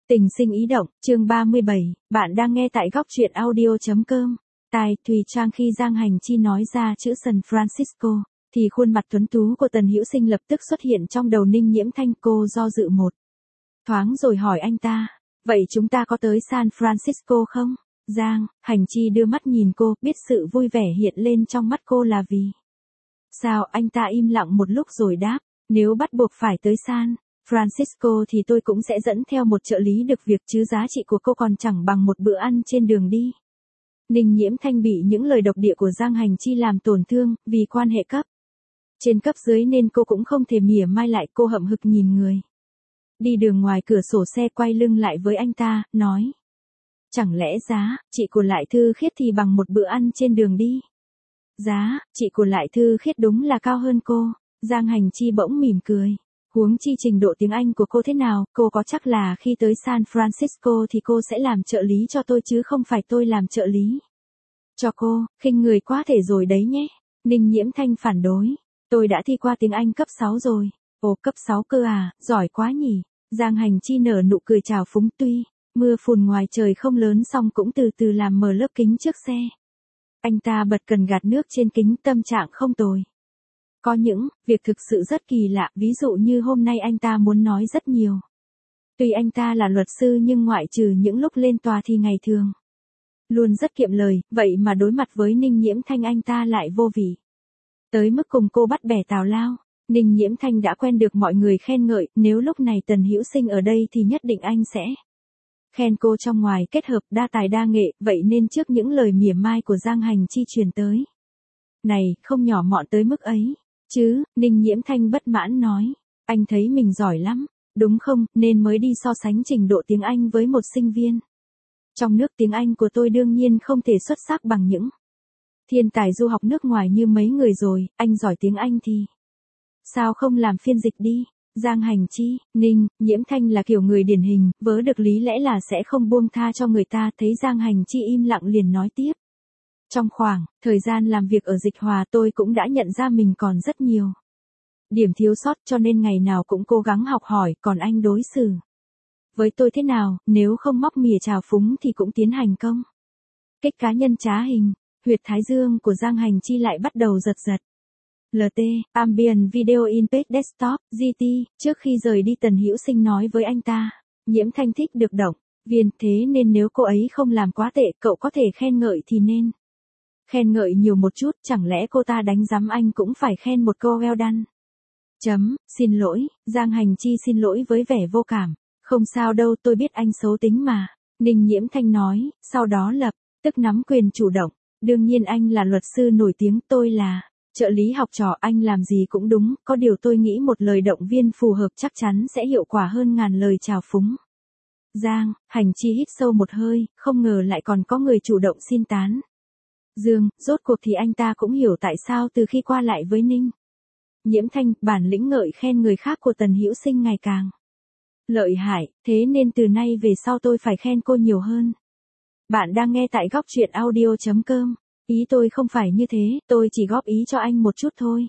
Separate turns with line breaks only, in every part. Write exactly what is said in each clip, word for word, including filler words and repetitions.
Tình sinh ý động, chương ba mươi bảy, bạn đang nghe tại góc truyện audio.com. Tai Thùy Trang khi Giang Hành Chi nói ra chữ San Francisco, thì khuôn mặt tuấn tú của Tần Hữu Sinh lập tức xuất hiện trong đầu Ninh Nhiễm Thanh. Cô do dự một thoáng rồi hỏi anh ta, vậy chúng ta có tới San Francisco không? Giang Hành Chi đưa mắt nhìn cô, biết sự vui vẻ hiện lên trong mắt cô là vì sao. Anh ta im lặng một lúc rồi đáp, nếu bắt buộc phải tới San Francisco thì tôi cũng sẽ dẫn theo một trợ lý được việc, chứ giá trị của cô còn chẳng bằng một bữa ăn trên đường đi. Ninh Nhiễm Thanh bị những lời độc địa của Giang Hành Chi làm tổn thương, vì quan hệ cấp trên cấp dưới nên cô cũng không thể mỉa mai lại. Cô hậm hực nhìn người đi đường ngoài cửa sổ xe, quay lưng lại với anh ta, nói, chẳng lẽ giá chị của Lại Thư Khiết thì bằng một bữa ăn trên đường đi? Giá chị của Lại Thư Khiết đúng là cao hơn cô. Giang Hành Chi bỗng mỉm cười. Huống chi trình độ tiếng Anh của cô thế nào, cô có chắc là khi tới San Francisco thì cô sẽ làm trợ lý cho tôi chứ không phải tôi làm trợ lý cho cô? Khinh người quá thể rồi đấy nhé. Ninh Nhiễm Thanh phản đối. Tôi đã thi qua tiếng Anh cấp sáu rồi. Ồ, cấp sáu cơ à, giỏi quá nhỉ. Giang Hành Chi nở nụ cười trào phúng. Tuy mưa phùn ngoài trời không lớn song cũng từ từ làm mờ lớp kính trước xe. Anh ta bật cần gạt nước trên kính, tâm trạng không tồi. Có những việc thực sự rất kỳ lạ, ví dụ như hôm nay anh ta muốn nói rất nhiều. Tuy anh ta là luật sư nhưng ngoại trừ những lúc lên tòa thì ngày thường luôn rất kiệm lời, vậy mà đối mặt với Ninh Nhiễm Thanh anh ta lại vô vị. Tới mức cùng cô bắt bẻ tào lao. Ninh Nhiễm Thanh đã quen được mọi người khen ngợi, nếu lúc này Tần Hữu Sinh ở đây thì nhất định anh sẽ khen cô trong ngoài kết hợp đa tài đa nghệ, vậy nên trước những lời mỉa mai của Giang Hành Chi truyền tới, này, không nhỏ mọn tới mức ấy chứ. Ninh Nhiễm Thanh bất mãn nói, anh thấy mình giỏi lắm, đúng không, nên mới đi so sánh trình độ tiếng Anh với một sinh viên trong nước. Tiếng Anh của tôi đương nhiên không thể xuất sắc bằng những thiên tài du học nước ngoài như mấy người rồi. Anh giỏi tiếng Anh thì sao không làm phiên dịch đi? Giang Hành Chi, Ninh Nhiễm Thanh là kiểu người điển hình, vớ được lý lẽ là sẽ không buông tha cho người ta. Thấy Giang Hành Chi im lặng liền nói tiếp, trong khoảng thời gian làm việc ở Dịch Hòa tôi cũng đã nhận ra mình còn rất nhiều điểm thiếu sót, cho nên ngày nào cũng cố gắng học hỏi. Còn anh đối xử với tôi thế nào, nếu không móc mỉa trào phúng thì cũng tiến hành công kích cá nhân trá hình. Huyệt thái dương của Giang Hành Chi lại bắt đầu giật giật. lờ tê, Ambient Video in Page Desktop, giê tê, trước khi rời đi Tần Hữu Sinh nói với anh ta, Nhiễm Thanh thích được động viên, thế nên nếu cô ấy không làm quá tệ, cậu có thể khen ngợi thì nên khen ngợi nhiều một chút. Chẳng lẽ cô ta đánh giám anh cũng phải khen một câu well done? Chấm, xin lỗi. Giang Hành Chi xin lỗi với vẻ vô cảm. Không sao đâu, tôi biết anh xấu tính mà. Ninh Nhiễm Thanh nói, sau đó lập tức nắm quyền chủ động. Đương nhiên anh là luật sư nổi tiếng, tôi là trợ lý học trò, anh làm gì cũng đúng, có điều tôi nghĩ một lời động viên phù hợp chắc chắn sẽ hiệu quả hơn ngàn lời chào phúng. Giang Hành Chi hít sâu một hơi, không ngờ lại còn có người chủ động xin tán dương. Rốt cuộc thì anh ta cũng hiểu tại sao từ khi qua lại với Ninh Nhiễm Thanh, bản lĩnh ngợi khen người khác của Tần Hữu Sinh ngày càng lợi hại, thế nên từ nay về sau tôi phải khen cô nhiều hơn. Bạn đang nghe tại góc truyện audio.com. Ý tôi không phải như thế, tôi chỉ góp ý cho anh một chút thôi.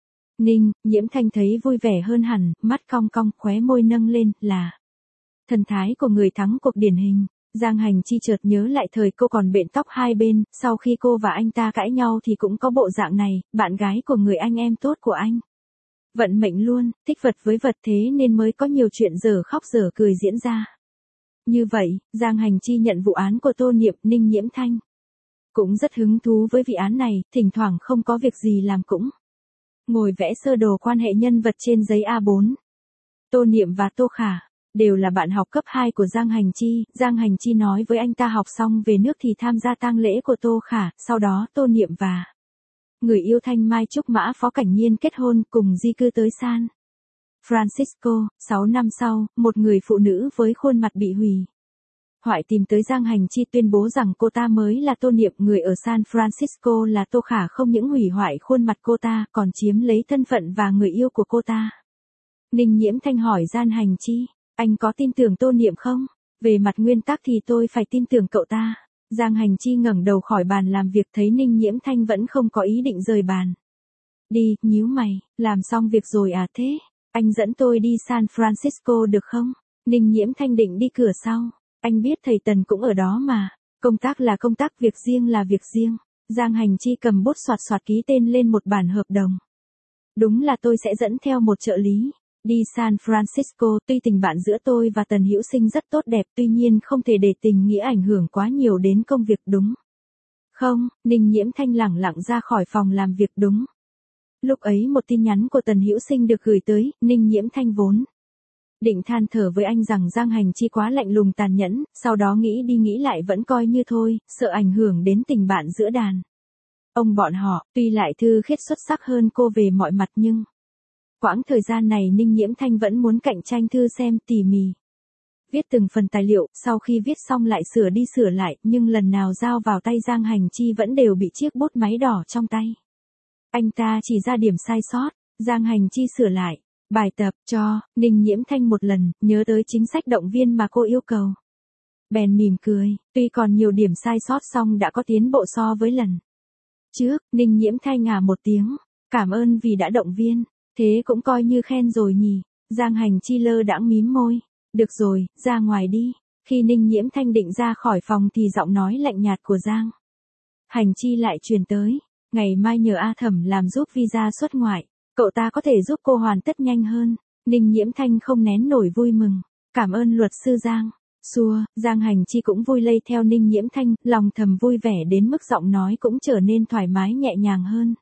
Ninh Nhiễm Thanh thấy vui vẻ hơn hẳn, mắt cong cong, khóe môi nâng lên, là thần thái của người thắng cuộc điển hình. Giang Hành Chi chợt nhớ lại thời cô còn bện tóc hai bên, sau khi cô và anh ta cãi nhau thì cũng có bộ dạng này, bạn gái của người anh em tốt của anh. Vận mệnh luôn, thích vật với vật, thế nên mới có nhiều chuyện dở khóc dở cười diễn ra. Như vậy, Giang Hành Chi nhận vụ án của Tô Niệm. Ninh Nhiễm Thanh cũng rất hứng thú với vụ án này, thỉnh thoảng không có việc gì làm cũng ngồi vẽ sơ đồ quan hệ nhân vật trên giấy a bốn. Tô Niệm và Tô Khả đều là bạn học cấp hai của Giang Hành Chi. Giang Hành Chi nói với anh ta học xong về nước thì tham gia tang lễ của Tô Khả, sau đó Tô Niệm và người yêu Thanh Mai Trúc Mã Phó Cảnh Nhiên kết hôn, cùng di cư tới San Francisco. sáu năm sau, một người phụ nữ với khuôn mặt bị hủy hoại tìm tới Giang Hành Chi tuyên bố rằng cô ta mới là Tô Niệm. Người ở San Francisco là Tô Khả không những hủy hoại khuôn mặt cô ta, còn chiếm lấy thân phận và người yêu của cô ta. Ninh Nhiễm Thanh hỏi Giang Hành Chi, anh có tin tưởng Tô Niệm không? Về mặt nguyên tắc thì tôi phải tin tưởng cậu ta. Giang Hành Chi ngẩng đầu khỏi bàn làm việc, thấy Ninh Nhiễm Thanh vẫn không có ý định rời bàn đi, nhíu mày, làm xong việc rồi à? Thế anh dẫn tôi đi San Francisco được không? Ninh Nhiễm Thanh định đi cửa sau. Anh biết thầy Tần cũng ở đó mà. Công tác là công tác, việc riêng là việc riêng. Giang Hành Chi cầm bút soạt soạt ký tên lên một bản hợp đồng. Đúng là tôi sẽ dẫn theo một trợ lý. Đi San Francisco, tuy tình bạn giữa tôi và Tần Hữu Sinh rất tốt đẹp, tuy nhiên không thể để tình nghĩa ảnh hưởng quá nhiều đến công việc đúng. Không, Ninh Nhiễm Thanh lẳng lặng ra khỏi phòng làm việc đúng. Lúc ấy một tin nhắn của Tần Hữu Sinh được gửi tới, Ninh Nhiễm Thanh vốn định than thở với anh rằng Giang Hành Chi quá lạnh lùng tàn nhẫn, sau đó nghĩ đi nghĩ lại vẫn coi như thôi, sợ ảnh hưởng đến tình bạn giữa đàn ông bọn họ, tuy lại thư khiết xuất sắc hơn cô về mọi mặt nhưng quãng thời gian này Ninh Nhiễm Thanh vẫn muốn cạnh tranh thư xem tỉ mỉ. Viết từng phần tài liệu, sau khi viết xong lại sửa đi sửa lại, nhưng lần nào giao vào tay Giang Hành Chi vẫn đều bị chiếc bút máy đỏ trong tay. Anh ta chỉ ra điểm sai sót, Giang Hành Chi sửa lại. Bài tập cho Ninh Nhiễm Thanh một lần, nhớ tới chính sách động viên mà cô yêu cầu. Bèn mỉm cười, tuy còn nhiều điểm sai sót song đã có tiến bộ so với lần trước. Ninh Nhiễm Thanh ngà một tiếng, cảm ơn vì đã động viên, thế cũng coi như khen rồi nhỉ. Giang Hành Chi lơ đãng mím môi, được rồi, ra ngoài đi. Khi Ninh Nhiễm Thanh định ra khỏi phòng thì giọng nói lạnh nhạt của Giang Hành Chi lại truyền tới, ngày mai nhờ A Thẩm làm giúp visa xuất ngoại. Cậu ta có thể giúp cô hoàn tất nhanh hơn. Ninh Nhiễm Thanh không nén nổi vui mừng. Cảm ơn luật sư Giang. Xua, Giang Hành Chi cũng vui lây theo Ninh Nhiễm Thanh, lòng thầm vui vẻ đến mức giọng nói cũng trở nên thoải mái nhẹ nhàng hơn.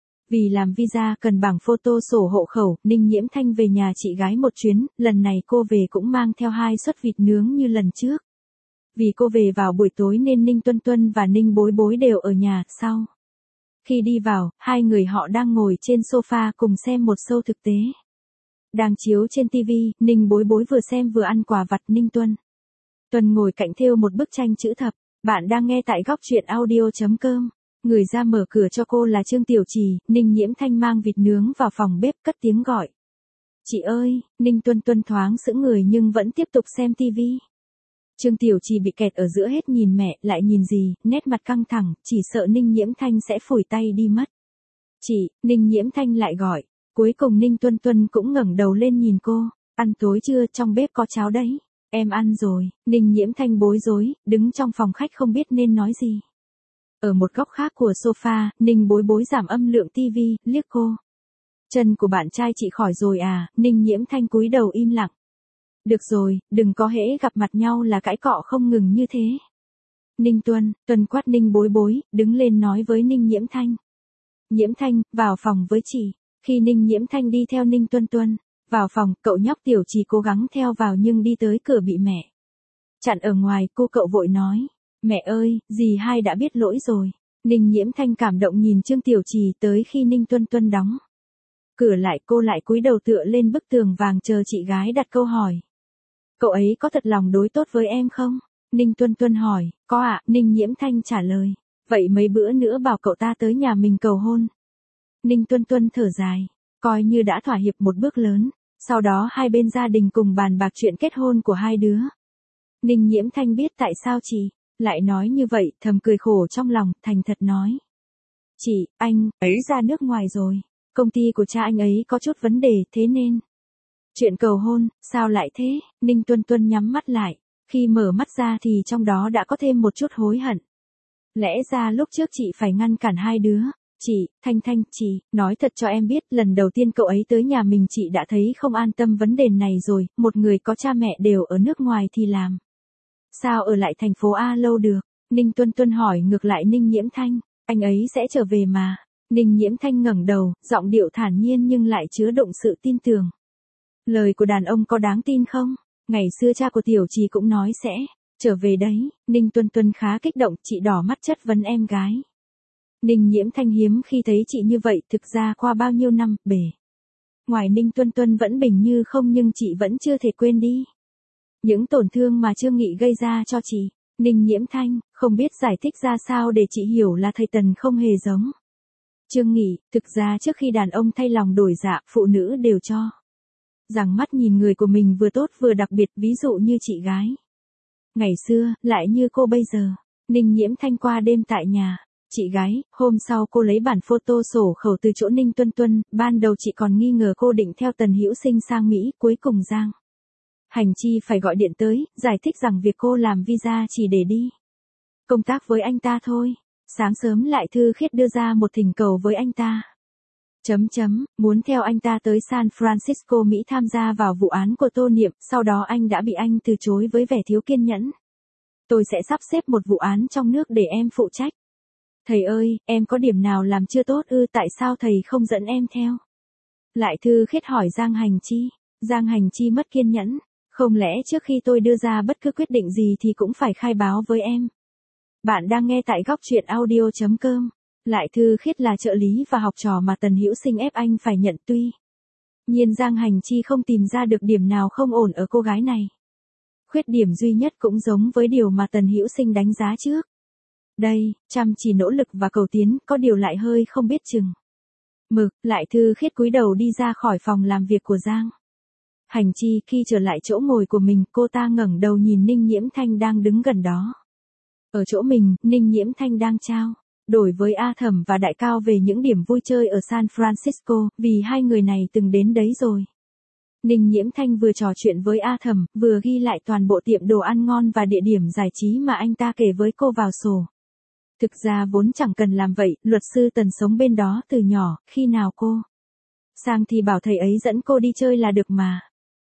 Vì làm visa cần bảng photo sổ hộ khẩu, Ninh Nhiễm Thanh về nhà chị gái một chuyến, lần này cô về cũng mang theo hai suất vịt nướng như lần trước. Vì cô về vào buổi tối nên Ninh Tuân Tuân và Ninh Bối Bối đều ở nhà, sau. Khi đi vào, hai người họ đang ngồi trên sofa cùng xem một show thực tế. Đang chiếu trên ti vi, Ninh Bối Bối vừa xem vừa ăn quà vặt. Ninh Tuân Tuân ngồi cạnh thêu một bức tranh chữ thập. Bạn đang nghe tại góc truyện audio chấm com. Người ra mở cửa cho cô là Trương Tiểu Trì. Ninh Nhiễm Thanh mang vịt nướng vào phòng bếp cất tiếng gọi. Chị ơi, Ninh Tuân Tuân thoáng sững người nhưng vẫn tiếp tục xem ti vi. Trương Tiểu Trì bị kẹt ở giữa hết nhìn mẹ lại nhìn gì, nét mặt căng thẳng, chỉ sợ Ninh Nhiễm Thanh sẽ phủi tay đi mất. Chị, Ninh Nhiễm Thanh lại gọi, cuối cùng Ninh Tuân Tuân cũng ngẩng đầu lên nhìn cô, ăn tối chưa, trong bếp có cháo đấy. Em ăn rồi. Ninh Nhiễm Thanh bối rối, đứng trong phòng khách không biết nên nói gì. Ở một góc khác của sofa, Ninh Bối Bối giảm âm lượng ti vi, liếc cô. Chân của bạn trai chị khỏi rồi à? Ninh Nhiễm Thanh cúi đầu im lặng. Được rồi, đừng có hễ gặp mặt nhau là cãi cọ không ngừng như thế. Ninh Tuân, Tuân quát Ninh Bối Bối, đứng lên nói với Ninh Nhiễm Thanh. Nhiễm Thanh, vào phòng với chị. Khi Ninh Nhiễm Thanh đi theo Ninh Tuân Tuân vào phòng, cậu nhóc Tiểu Trì cố gắng theo vào nhưng đi tới cửa bị mẹ chặn ở ngoài. Cô cậu vội nói, mẹ ơi, dì hai đã biết lỗi rồi. Ninh Nhiễm Thanh cảm động nhìn Trương Tiểu Trì tới khi Ninh Tuân Tuân đóng cửa lại, cô lại cúi đầu tựa lên bức tường vàng chờ chị gái đặt câu hỏi. Cậu ấy có thật lòng đối tốt với em không? Ninh Tuân Tuân hỏi. Có ạ. Ninh Nhiễm Thanh trả lời. Vậy mấy bữa nữa bảo cậu ta tới nhà mình cầu hôn. Ninh Tuân Tuân thở dài. Coi như đã thỏa hiệp một bước lớn. Sau đó hai bên gia đình cùng bàn bạc chuyện kết hôn của hai đứa. Ninh Nhiễm Thanh biết tại sao chị lại nói như vậy, thầm cười khổ trong lòng, thành thật nói. Chị, anh ấy ra nước ngoài rồi. Công ty của cha anh ấy có chút vấn đề thế nên. Chuyện cầu hôn, sao lại thế? Ninh Tuân Tuân nhắm mắt lại. Khi mở mắt ra thì trong đó đã có thêm một chút hối hận. Lẽ ra lúc trước chị phải ngăn cản hai đứa. Chị, Thanh Thanh, chị, nói thật cho em biết, lần đầu tiên cậu ấy tới nhà mình chị đã thấy không an tâm vấn đề này rồi, một người có cha mẹ đều ở nước ngoài thì làm. Sao ở lại thành phố A lâu được? Ninh Tuân Tuân hỏi ngược lại Ninh Nhiễm Thanh, anh ấy sẽ trở về mà. Ninh Nhiễm Thanh ngẩng đầu, giọng điệu thản nhiên nhưng lại chứa đựng sự tin tưởng. Lời của đàn ông có đáng tin không? Ngày xưa cha của Tiểu Trì cũng nói sẽ trở về đấy. Ninh Tuân Tuân khá kích động, chị đỏ mắt chất vấn em gái. Ninh Nhiễm Thanh hiếm khi thấy chị như vậy, thực ra qua bao nhiêu năm, bề ngoài Ninh Tuân Tuân vẫn bình như không nhưng chị vẫn chưa thể quên đi những tổn thương mà Trương Nghị gây ra cho chị. Ninh Nhiễm Thanh không biết giải thích ra sao để chị hiểu là thầy Tần không hề giống Trương Nghị. Thực ra trước khi đàn ông thay lòng đổi dạ, phụ nữ đều cho rằng mắt nhìn người của mình vừa tốt vừa đặc biệt, ví dụ như chị gái ngày xưa, lại như cô bây giờ. Ninh Nhiễm Thanh qua đêm tại nhà chị gái, hôm sau cô lấy bản photo sổ khẩu từ chỗ Ninh Tuân Tuân. Ban đầu chị còn nghi ngờ cô định theo Tần Hữu Sinh sang Mỹ, cuối cùng Giang Hành Chi phải gọi điện tới, giải thích rằng việc cô làm visa chỉ để đi công tác với anh ta thôi. Sáng sớm Lại Thư Khiết đưa ra một thỉnh cầu với anh ta. Chấm chấm, muốn theo anh ta tới San Francisco Mỹ tham gia vào vụ án của Tô Niệm, sau đó anh đã bị anh từ chối với vẻ thiếu kiên nhẫn. Tôi sẽ sắp xếp một vụ án trong nước để em phụ trách. Thầy ơi, em có điểm nào làm chưa tốt ư, tại sao thầy không dẫn em theo? Lại Thư Khiết hỏi Giang Hành Chi. Giang Hành Chi mất kiên nhẫn. Không lẽ trước khi tôi đưa ra bất cứ quyết định gì thì cũng phải khai báo với em? Bạn đang nghe tại góc truyện audio chấm com. Lại Thư Khiết là trợ lý và học trò mà Tần Hữu Sinh ép anh phải nhận, tuy nhiên Giang Hành Chi không tìm ra được điểm nào không ổn ở cô gái này. Khuyết điểm duy nhất cũng giống với điều mà Tần Hữu Sinh đánh giá trước. Đây, chăm chỉ nỗ lực và cầu tiến, có điều lại hơi không biết chừng mực. Lại Thư Khiết cúi đầu đi ra khỏi phòng làm việc của Giang Hành Chi. Khi trở lại chỗ ngồi của mình, cô ta ngẩng đầu nhìn Ninh Nhiễm Thanh đang đứng gần đó. Ở chỗ mình, Ninh Nhiễm Thanh đang trao đổi với A Thẩm và Đại Cao về những điểm vui chơi ở San Francisco, vì hai người này từng đến đấy rồi. Ninh Nhiễm Thanh vừa trò chuyện với A Thẩm, vừa ghi lại toàn bộ tiệm đồ ăn ngon và địa điểm giải trí mà anh ta kể với cô vào sổ. Thực ra vốn chẳng cần làm vậy, luật sư Tần sống bên đó từ nhỏ, khi nào cô sang thì bảo thầy ấy dẫn cô đi chơi là được mà.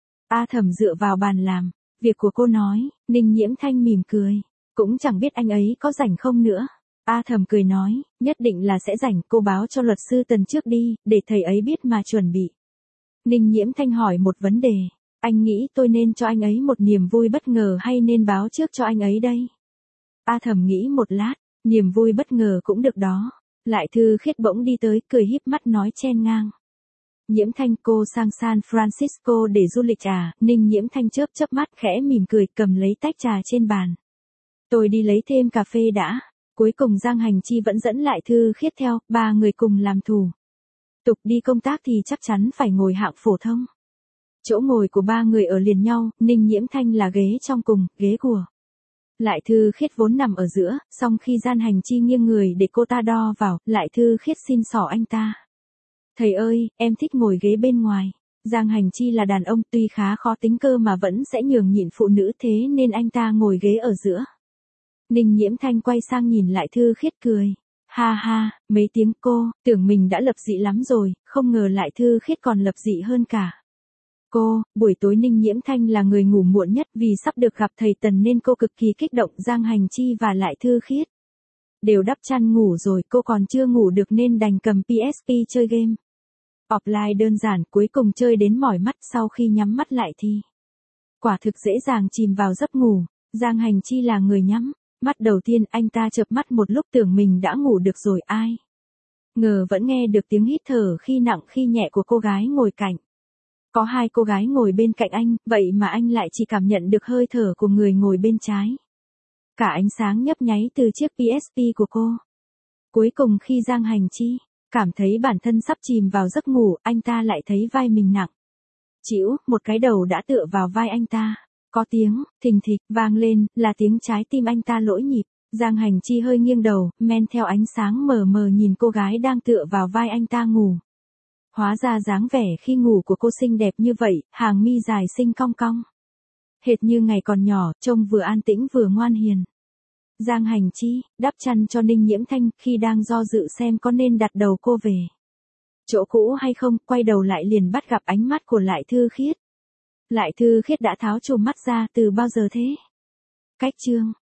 A Thẩm dựa vào bàn làm việc của cô nói. Ninh Nhiễm Thanh mỉm cười. Cũng chẳng biết anh ấy có rảnh không nữa. A Thẩm cười nói, nhất định là sẽ rảnh, cô báo cho luật sư Tần trước đi, để thầy ấy biết mà chuẩn bị. Ninh Nhiễm Thanh hỏi một vấn đề. Anh nghĩ tôi nên cho anh ấy một niềm vui bất ngờ hay nên báo trước cho anh ấy đây? A Thẩm nghĩ một lát, niềm vui bất ngờ cũng được đó. Lại Thư Khiết bỗng đi tới, cười híp mắt nói chen ngang. Nhiễm Thanh, cô sang San Francisco để du lịch à? Ninh Nhiễm Thanh chớp chớp mắt, khẽ mỉm cười, cầm lấy tách trà trên bàn. Tôi đi lấy thêm cà phê đã. Cuối cùng Giang Hành Chi vẫn dẫn Lại Thư Khiết theo, ba người cùng làm thủ tục đi công tác thì chắc chắn phải ngồi hạng phổ thông. Chỗ ngồi của ba người ở liền nhau, Ninh Nhiễm Thanh là ghế trong cùng, ghế của Lại Thư Khiết vốn nằm ở giữa, song khi Giang Hành Chi nghiêng người để cô ta đo vào, Lại Thư Khiết xin xỏ anh ta. Thầy ơi, em thích ngồi ghế bên ngoài. Giang Hành Chi là đàn ông, tuy khá khó tính cơ mà vẫn sẽ nhường nhịn phụ nữ, thế nên anh ta ngồi ghế ở giữa. Ninh Nhiễm Thanh quay sang nhìn Lại Thư Khiết cười. Ha ha, mấy tiếng cô, tưởng mình đã lập dị lắm rồi, không ngờ Lại Thư Khiết còn lập dị hơn cả cô. Buổi tối Ninh Nhiễm Thanh là người ngủ muộn nhất, vì sắp được gặp thầy Tần nên cô cực kỳ kích động. Giang Hành Chi và Lại Thư Khiết đều đắp chăn ngủ rồi, cô còn chưa ngủ được nên đành cầm pê ét pê chơi game offline đơn giản, cuối cùng chơi đến mỏi mắt. Sau khi nhắm mắt lại thì quả thực dễ dàng chìm vào giấc ngủ. Giang Hành Chi là người nhắm mắt đầu tiên, anh ta chợp mắt một lúc tưởng mình đã ngủ được rồi, ai ngờ vẫn nghe được tiếng hít thở khi nặng khi nhẹ của cô gái ngồi cạnh. Có hai cô gái ngồi bên cạnh anh, vậy mà anh lại chỉ cảm nhận được hơi thở của người ngồi bên trái. Cả ánh sáng nhấp nháy từ chiếc pê ét pê của cô. Cuối cùng khi Giang Hành Chi cảm thấy bản thân sắp chìm vào giấc ngủ, anh ta lại thấy vai mình nặng trĩu, một cái đầu đã tựa vào vai anh ta. Có tiếng thình thịch vang lên, là tiếng trái tim anh ta lỗi nhịp. Giang Hành Chi hơi nghiêng đầu, men theo ánh sáng mờ mờ nhìn cô gái đang tựa vào vai anh ta ngủ. Hóa ra dáng vẻ khi ngủ của cô xinh đẹp như vậy, hàng mi dài xinh cong cong, hệt như ngày còn nhỏ, trông vừa an tĩnh vừa ngoan hiền. Giang Hành Chi đắp chăn cho Ninh Nhiễm Thanh, khi đang do dự xem có nên đặt đầu cô về chỗ cũ hay không, quay đầu lại liền bắt gặp ánh mắt của Lại Thư Khiết. Lại Thư Khiết đã tháo chùm mắt ra từ bao giờ thế? Cách chương